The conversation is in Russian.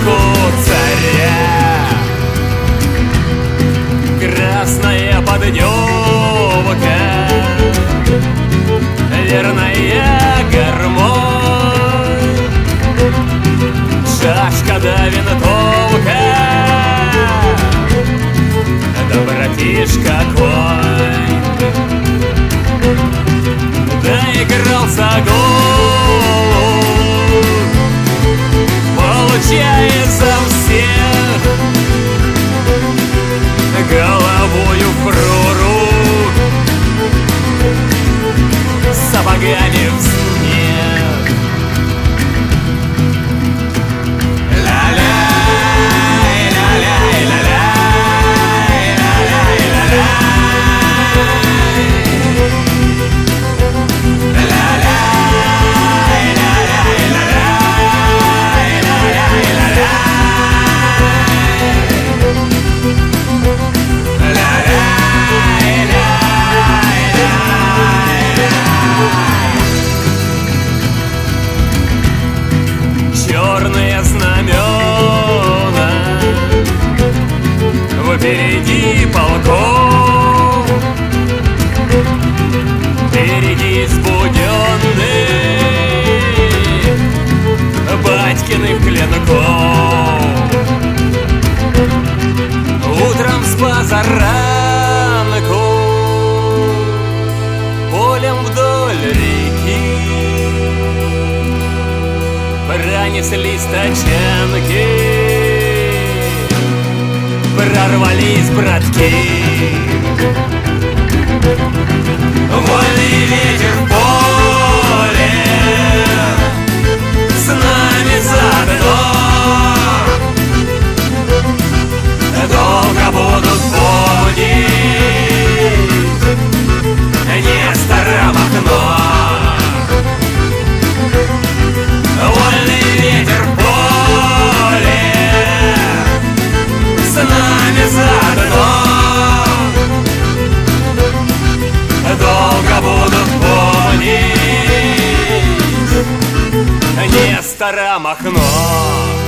руку царя. Красная поддевка, верная гармонь, шашка да винтовка, да братишка конь. Доигрался гол, получая за всех, головою в прорубь, сапогами в снег. Ля-ляй, ля-ляй, ля-ляй, ля-ляй, черные знамена впереди полков, впереди сбуденных батькиных клинков. Утром с позаранку полем вдоль реки пронеслись тачанки, прорвались братки. Вольный ветер в поле, с нами заодно. Долго будут помнить Нестора Махно. Вольный ветер в поле, с нами заодно. Долго будут помнить Нестора Махно.